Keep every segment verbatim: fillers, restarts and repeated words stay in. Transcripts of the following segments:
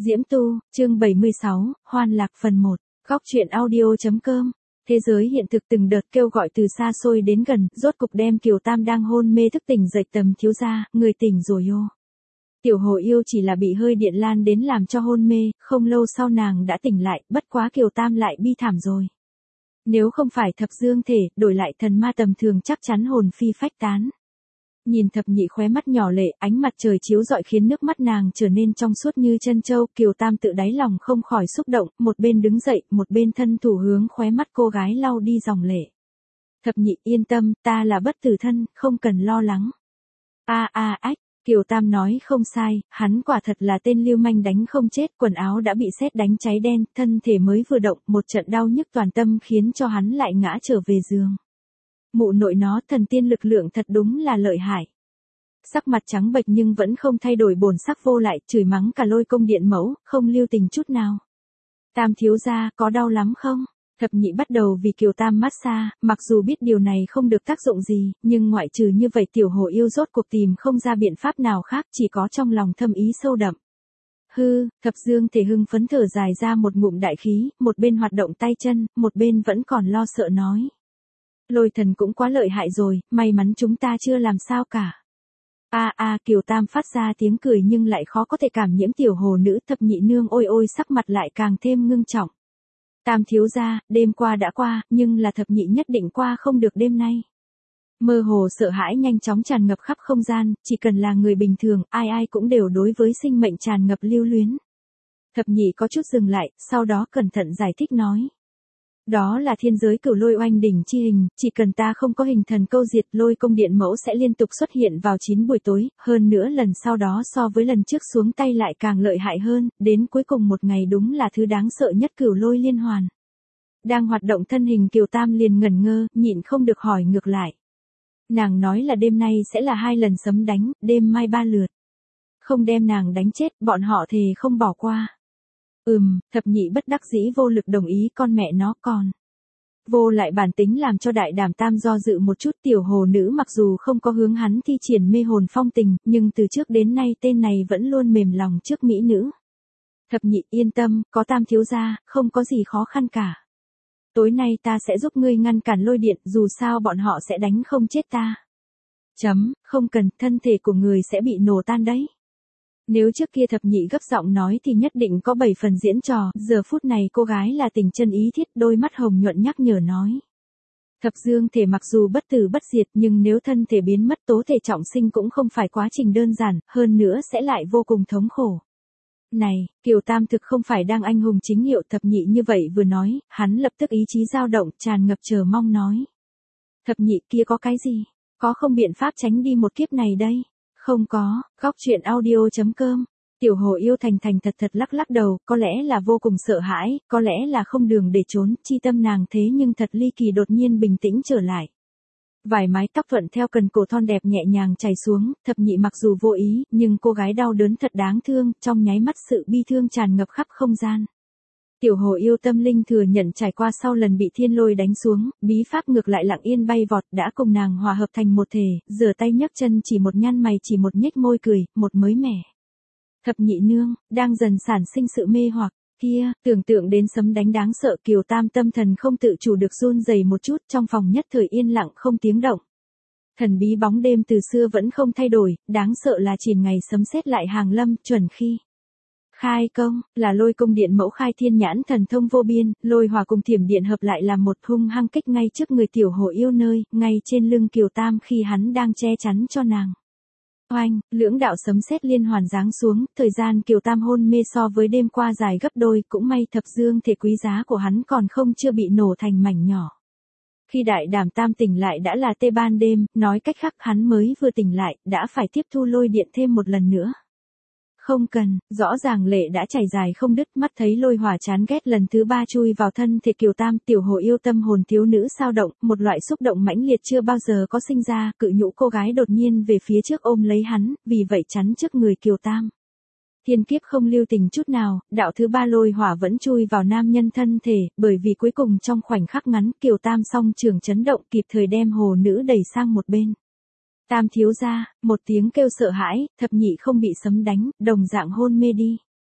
Diễm Tu, chương bảy mươi sáu, Hoan Lạc phần một, góc truyện audio.com. Thế giới hiện thực từng đợt kêu gọi từ xa xôi đến gần, rốt cục đem Kiều Tam đang hôn mê thức tỉnh dậy. Tầm thiếu gia, người tỉnh rồi ô. Tiểu Hồ Yêu chỉ là bị hơi điện lan đến làm cho hôn mê, không lâu sau nàng đã tỉnh lại, bất quá Kiều Tam lại bi thảm rồi. Nếu không phải thập dương thể, đổi lại thần ma tầm thường chắc chắn hồn phi phách tán. Nhìn thập nhị khóe mắt nhỏ lệ, ánh mặt trời chiếu rọi khiến nước mắt nàng trở nên trong suốt như chân châu. Kiều Tam tự đáy lòng không khỏi xúc động, một bên đứng dậy, một bên thân thủ hướng khóe mắt cô gái lau đi dòng lệ. Thập nhị yên tâm, ta là bất tử thân, không cần lo lắng. A a ách, Kiều Tam nói không sai, hắn quả thật là tên lưu manh đánh không chết, quần áo đã bị sét đánh cháy đen, thân thể mới vừa động, một trận đau nhức toàn tâm khiến cho hắn lại ngã trở về giường. Mụ nội nó, thần tiên lực lượng thật đúng là lợi hại. Sắc mặt trắng bệch nhưng vẫn không thay đổi bổn sắc vô lại, chửi mắng cả Lôi Công Điện mẫu, không lưu tình chút nào. Tam thiếu gia, có đau lắm không? Thập nhị bắt đầu vì Kiều Tam massage, mặc dù biết điều này không được tác dụng gì, nhưng ngoại trừ như vậy Tiểu Hồ Yêu rốt cuộc tìm không ra biện pháp nào khác, chỉ có trong lòng thâm ý sâu đậm. Hư, thập dương thể hưng phấn thở dài ra một ngụm đại khí, một bên hoạt động tay chân, một bên vẫn còn lo sợ nói. Lôi thần cũng quá lợi hại rồi, may mắn chúng ta chưa làm sao cả. A a Kiều Tam phát ra tiếng cười nhưng lại khó có thể cảm nhiễm tiểu hồ nữ. Thập nhị nương ôi ôi sắc mặt lại càng thêm ngưng trọng. Tam thiếu gia, đêm qua đã qua, nhưng là thập nhị nhất định qua không được đêm nay. Mơ hồ sợ hãi nhanh chóng tràn ngập khắp không gian, chỉ cần là người bình thường, ai ai cũng đều đối với sinh mệnh tràn ngập lưu luyến. Thập nhị có chút dừng lại, sau đó cẩn thận giải thích nói. Đó là thiên giới cửu lôi oanh đỉnh chi hình, chỉ cần ta không có hình thần câu diệt, Lôi Công Điện mẫu sẽ liên tục xuất hiện vào chín buổi tối, hơn nữa lần sau đó so với lần trước xuống tay lại càng lợi hại hơn, đến cuối cùng một ngày đúng là thứ đáng sợ nhất cửu lôi liên hoàn. Đang hoạt động thân hình Kiều Tam liền ngẩn ngơ, nhịn không được hỏi ngược lại. Nàng nói là đêm nay sẽ là hai lần sấm đánh, đêm mai ba lượt. Không đem nàng đánh chết, bọn họ thề không bỏ qua. Ừm, thập nhị bất đắc dĩ vô lực đồng ý, con mẹ nó còn. Vô lại bản tính làm cho đại đảm tam do dự một chút. Tiểu hồ nữ mặc dù không có hướng hắn thi triển mê hồn phong tình, nhưng từ trước đến nay tên này vẫn luôn mềm lòng trước mỹ nữ. Thập nhị yên tâm, có Tam thiếu gia, không có gì khó khăn cả. Tối nay ta sẽ giúp ngươi ngăn cản lôi điện, dù sao bọn họ sẽ đánh không chết ta. Chấm, không cần, thân thể của người sẽ bị nổ tan đấy. Nếu trước kia thập nhị gấp giọng nói thì nhất định có bảy phần diễn trò, giờ phút này cô gái là tình chân ý thiết, đôi mắt hồng nhuận nhắc nhở nói. Thập dương thể mặc dù bất tử bất diệt nhưng nếu thân thể biến mất tố thể trọng sinh cũng không phải quá trình đơn giản, hơn nữa sẽ lại vô cùng thống khổ. Này, Kiều Tam thực không phải đang anh hùng chính hiệu. Thập nhị như vậy vừa nói, hắn lập tức ý chí dao động, tràn ngập chờ mong nói. Thập nhị kia có cái gì? Có không biện pháp tránh đi một kiếp này đây? Không có, góc truyện audio.com. Tiểu Hồ Yêu thành thành thật thật lắc lắc đầu, có lẽ là vô cùng sợ hãi, có lẽ là không đường để trốn, chi tâm nàng thế nhưng thật ly kỳ đột nhiên bình tĩnh trở lại. Vài mái tóc thuận theo cần cổ thon đẹp nhẹ nhàng chảy xuống, thập nhị mặc dù vô ý, nhưng cô gái đau đớn thật đáng thương, trong nháy mắt sự bi thương tràn ngập khắp không gian. Tiểu Hồ Yêu tâm linh thừa nhận trải qua sau lần bị thiên lôi đánh xuống, bí pháp ngược lại lặng yên bay vọt đã cùng nàng hòa hợp thành một thể, giơ tay nhấc chân chỉ một nhăn mày chỉ một nhếch môi cười, một mới mẻ. Thập nhị nương, đang dần sản sinh sự mê hoặc, kia, tưởng tượng đến sấm đánh đáng sợ Kiều Tam tâm thần không tự chủ được run rẩy một chút, trong phòng nhất thời yên lặng không tiếng động. Thần bí bóng đêm từ xưa vẫn không thay đổi, đáng sợ là chìm ngày sấm sét lại hàng lâm, chuẩn khi. Khai công, là Lôi Công Điện mẫu khai thiên nhãn thần thông vô biên, lôi hỏa cùng thiểm điện hợp lại làm một hung hăng kích ngay trước người Tiểu Hồ Yêu nơi, ngay trên lưng Kiều Tam khi hắn đang che chắn cho nàng. Oanh, lưỡng đạo sấm sét liên hoàn giáng xuống, thời gian Kiều Tam hôn mê so với đêm qua dài gấp đôi, cũng may thập dương thể quý giá của hắn còn không chưa bị nổ thành mảnh nhỏ. Khi đại đảm tam tỉnh lại đã là tê ban đêm, nói cách khác hắn mới vừa tỉnh lại, đã phải tiếp thu lôi điện thêm một lần nữa. Không cần, rõ ràng lệ đã chảy dài không đứt, mắt thấy lôi hỏa chán ghét lần thứ ba chui vào thân thể Kiều Tam. Tiểu Hồ Yêu tâm hồn thiếu nữ sao động, một loại xúc động mãnh liệt chưa bao giờ có sinh ra, cự nhũ cô gái đột nhiên về phía trước ôm lấy hắn, vì vậy chắn trước người Kiều Tam. Thiên kiếp không lưu tình chút nào, đạo thứ ba lôi hỏa vẫn chui vào nam nhân thân thể, bởi vì cuối cùng trong khoảnh khắc ngắn Kiều Tam song trường chấn động kịp thời đem hồ nữ đẩy sang một bên. Tam thiếu gia, một tiếng kêu sợ hãi, thập nhị không bị sấm đánh, đồng dạng hôn mê đi.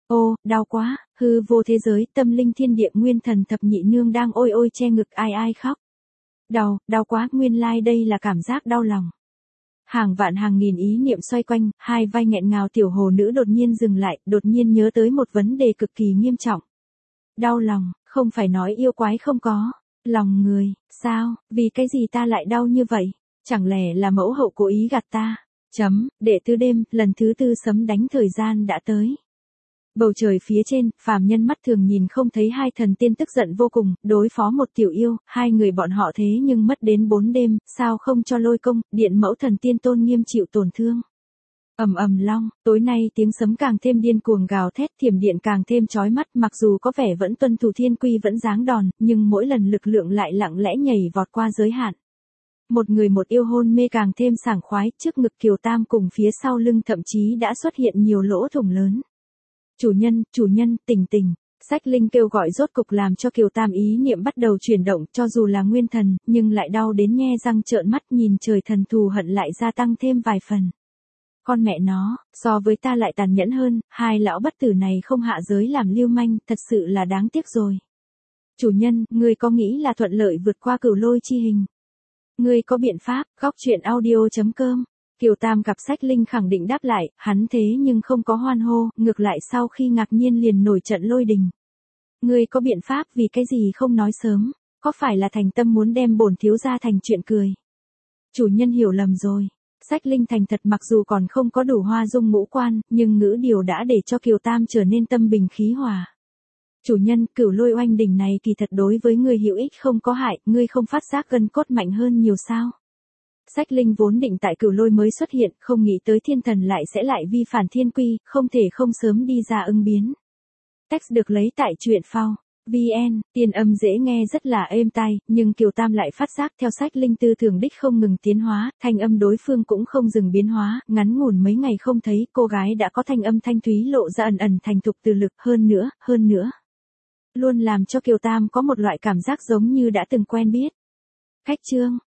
Ô, đau quá, hư vô thế giới, tâm linh thiên địa nguyên thần thập nhị nương đang ôi ôi che ngực ai ai khóc. Đau, đau quá, nguyên lai like đây là cảm giác đau lòng. Hàng vạn hàng nghìn ý niệm xoay quanh, hai vai nghẹn ngào tiểu hồ nữ đột nhiên dừng lại, đột nhiên nhớ tới một vấn đề cực kỳ nghiêm trọng. Đau lòng, không phải nói yêu quái không có. Lòng người, sao, vì cái gì ta lại đau như vậy? Chẳng lẽ là mẫu hậu cố ý gạt ta? Chấm, đệ tư đêm, lần thứ tư sấm đánh thời gian đã tới. Bầu trời phía trên, phàm nhân mắt thường nhìn không thấy hai thần tiên tức giận vô cùng, đối phó một tiểu yêu, hai người bọn họ thế nhưng mất đến bốn đêm, sao không cho lôi công, điện mẫu thần tiên tôn nghiêm chịu tổn thương. Ầm ầm long, tối nay tiếng sấm càng thêm điên cuồng gào thét, thiểm điện càng thêm chói mắt, mặc dù có vẻ vẫn tuân thủ thiên quy vẫn giáng đòn, nhưng mỗi lần lực lượng lại lặng lẽ nhảy vọt qua giới hạn. Một người một yêu hôn mê càng thêm sảng khoái, trước ngực Kiều Tam cùng phía sau lưng thậm chí đã xuất hiện nhiều lỗ thủng lớn. Chủ nhân, chủ nhân, tỉnh tỉnh. Sách Linh kêu gọi rốt cục làm cho Kiều Tam ý niệm bắt đầu chuyển động, cho dù là nguyên thần, nhưng lại đau đến nhe răng trợn mắt, nhìn trời thần thù hận lại gia tăng thêm vài phần. Con mẹ nó, so với ta lại tàn nhẫn hơn, hai lão bất tử này không hạ giới làm lưu manh, thật sự là đáng tiếc rồi. Chủ nhân, ngươi có nghĩ là thuận lợi vượt qua cửu lôi chi hình? Ngươi có biện pháp? Góc truyện audio chấm com. Kiều Tam gặp Sách Linh khẳng định đáp lại, hắn thế nhưng không có hoan hô, ngược lại sau khi ngạc nhiên liền nổi trận lôi đình. Ngươi có biện pháp, vì cái gì không nói sớm, có phải là thành tâm muốn đem bổn thiếu gia thành chuyện cười? Chủ nhân hiểu lầm rồi. Sách Linh thành thật, mặc dù còn không có đủ hoa dung ngũ quan, nhưng ngữ điều đã để cho Kiều Tam trở nên tâm bình khí hòa. Chủ nhân, cửu lôi oanh đỉnh này kỳ thật đối với ngươi hữu ích không có hại, ngươi không phát giác gân cốt mạnh hơn nhiều sao? Sách Linh vốn định tại cửu lôi mới xuất hiện, không nghĩ tới thiên thần lại sẽ lại vi phản thiên quy, không thể không sớm đi ra ứng biến. Text được lấy tại truyện phao. vê en, tiền âm dễ nghe rất là êm tai, nhưng Kiều Tam lại phát giác theo Sách Linh tư tưởng đích không ngừng tiến hóa, thanh âm đối phương cũng không dừng biến hóa, ngắn ngủn mấy ngày không thấy, cô gái đã có thanh âm thanh thúy lộ ra ẩn ẩn thành thục từ lực, hơn nữa, hơn nữa. Luôn làm cho Kiều Tam có một loại cảm giác giống như đã từng quen biết. Khách chương.